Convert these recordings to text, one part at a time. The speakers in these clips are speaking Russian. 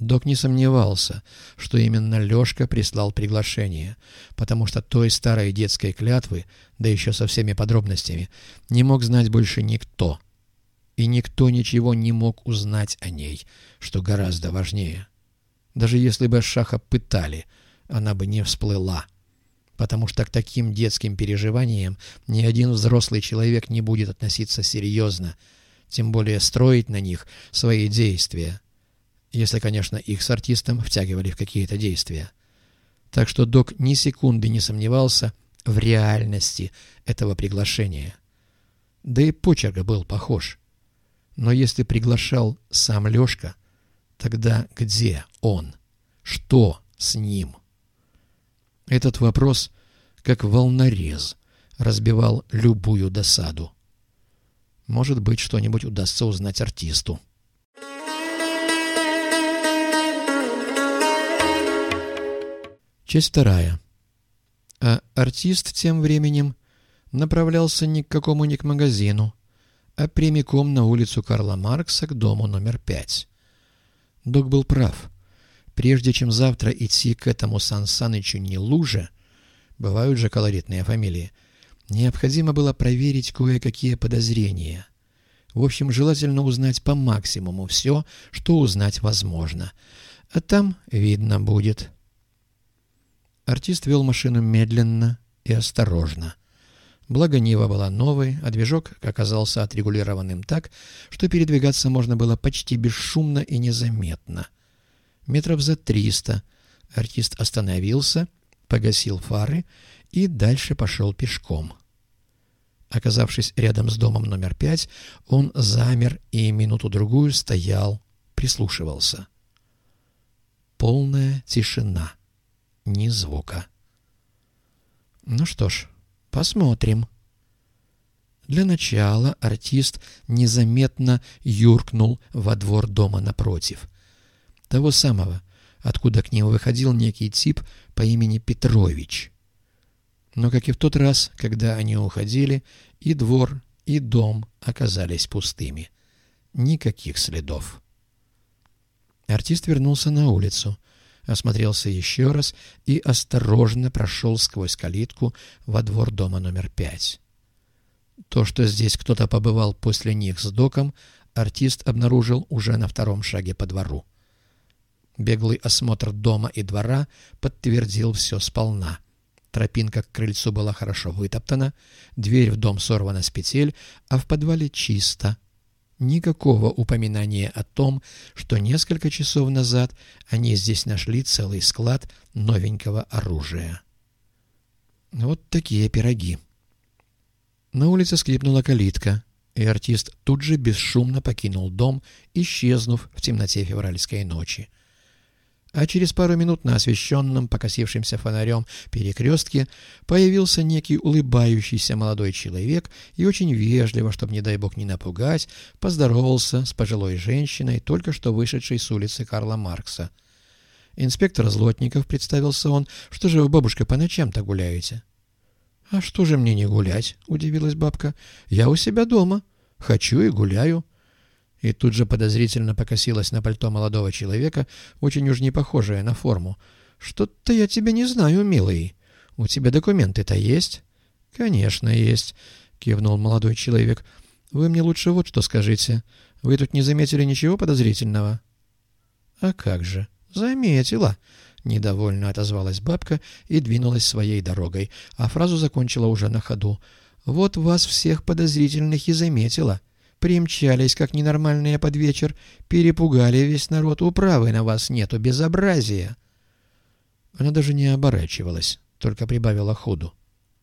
Док не сомневался, что именно Лёшка прислал приглашение, потому что той старой детской клятвы, да еще со всеми подробностями, не мог знать больше никто. И никто ничего не мог узнать о ней, что гораздо важнее. Даже если бы Шаха пытали, она бы не всплыла, потому что к таким детским переживаниям ни один взрослый человек не будет относиться серьезно, тем более строить на них свои действия. Если, конечно, их с артистом втягивали в какие-то действия. Так что док ни секунды не сомневался в реальности этого приглашения. Да и почерк был похож. Но если приглашал сам Лёшка, тогда где он? Что с ним? Этот вопрос, как волнорез, разбивал любую досаду. Может быть, что-нибудь удастся узнать артисту. Часть вторая. А артист тем временем направлялся ни к какому ни к магазину, а прямиком на улицу Карла Маркса к дому номер 5. Док был прав. Прежде чем завтра идти к этому Сан Санычу Нелуже, бывают же колоритные фамилии, необходимо было проверить кое-какие подозрения. В общем, желательно узнать по максимуму все, что узнать возможно. А там видно будет. Артист вел машину медленно и осторожно. Благо Нива была новой, а движок оказался отрегулированным так, что передвигаться можно было почти бесшумно и незаметно. Метров за 300 артист остановился, погасил фары и дальше пошел пешком. Оказавшись рядом с домом номер 5, он замер и минуту-другую стоял, прислушивался. Полная тишина. Ни звука. Ну что ж, посмотрим. Для начала артист незаметно юркнул во двор дома напротив. Того самого, откуда к ним выходил некий тип по имени Петрович. Но, как и в тот раз, когда они уходили, и двор, и дом оказались пустыми. Никаких следов. Артист вернулся на улицу, осмотрелся еще раз и осторожно прошел сквозь калитку во двор дома номер 5. То, что здесь кто-то побывал после них с доком, артист обнаружил уже на втором шаге по двору. Беглый осмотр дома и двора подтвердил все сполна. Тропинка к крыльцу была хорошо вытоптана, дверь в дом сорвана с петель, а в подвале чисто. Никакого упоминания о том, что несколько часов назад они здесь нашли целый склад новенького оружия. Вот такие пироги. На улице скрипнула калитка, и артист тут же бесшумно покинул дом, исчезнув в темноте февральской ночи. А через пару минут на освещенном, покосившимся фонарем перекрестке появился некий улыбающийся молодой человек и очень вежливо, чтобы, не дай бог, не напугать, поздоровался с пожилой женщиной, только что вышедшей с улицы Карла Маркса. «Инспектор Злотников», — представился он, — «что же вы, бабушка, по ночам-то гуляете?» «А что же мне не гулять?» — удивилась бабка. «Я у себя дома. Хочу и гуляю». И тут же подозрительно покосилась на пальто молодого человека, очень уж не похожее на форму. «Что-то я тебя не знаю, милый. У тебя документы-то есть?» «Конечно, есть», — кивнул молодой человек. «Вы мне лучше вот что скажите. Вы тут не заметили ничего подозрительного?» «А как же? Заметила», — недовольно отозвалась бабка и двинулась своей дорогой, а фразу закончила уже на ходу. «Вот вас всех подозрительных и заметила. Примчались, как ненормальные под вечер, перепугали весь народ, управы на вас нету, безобразия». Она даже не оборачивалась, только прибавила ходу.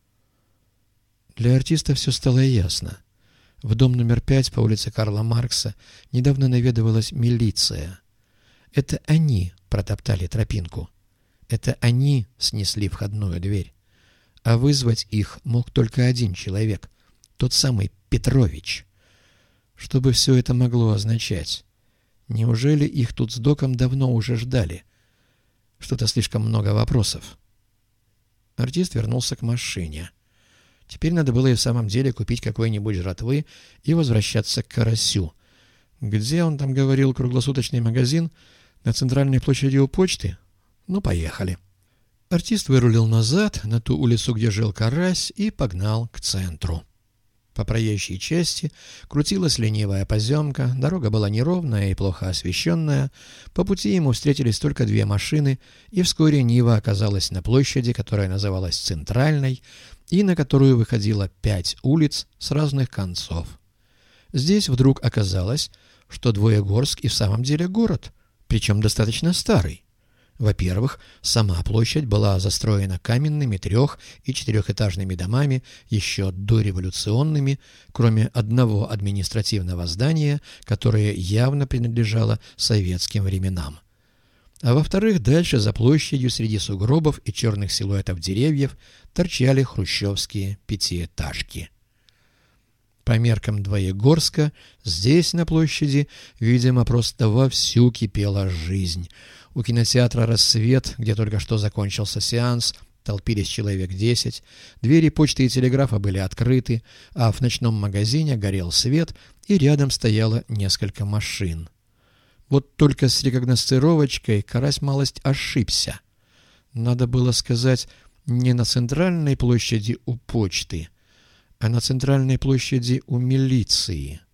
Для артиста все стало ясно. В дом номер 5 по улице Карла Маркса недавно наведывалась милиция. Это они протоптали тропинку. Это они снесли входную дверь. А вызвать их мог только один человек, тот самый Петрович. Что бы все это могло означать? Неужели их тут с доком давно уже ждали? Что-то слишком много вопросов. Артист вернулся к машине. Теперь надо было и в самом деле купить какой-нибудь жратвы и возвращаться к Карасю. Где он там говорил, круглосуточный магазин? На центральной площади у почты? Ну, поехали. Артист вырулил назад, на ту улицу, где жил Карась, и погнал к центру. По проезжей части крутилась ленивая поземка, дорога была неровная и плохо освещенная, по пути ему встретились только две машины, и вскоре Нива оказалась на площади, которая называлась Центральной, и на которую выходило 5 улиц с разных концов. Здесь вдруг оказалось, что Двоегорск и в самом деле город, причем достаточно старый. Во-первых, сама площадь была застроена каменными 3- и 4-этажными домами, еще дореволюционными, кроме одного административного здания, которое явно принадлежало советским временам. А во-вторых, дальше за площадью среди сугробов и черных силуэтов деревьев торчали хрущевские 5-этажки. По меркам Двоегорска, здесь, на площади, видимо, просто вовсю кипела жизнь. У кинотеатра «Рассвет», где только что закончился сеанс, толпились человек 10, двери почты и телеграфа были открыты, а в ночном магазине горел свет, и рядом стояло несколько машин. Вот только с рекогносцировочкой Карась малость ошибся. Надо было сказать не на центральной площади у почты, а на центральной площади у милиции.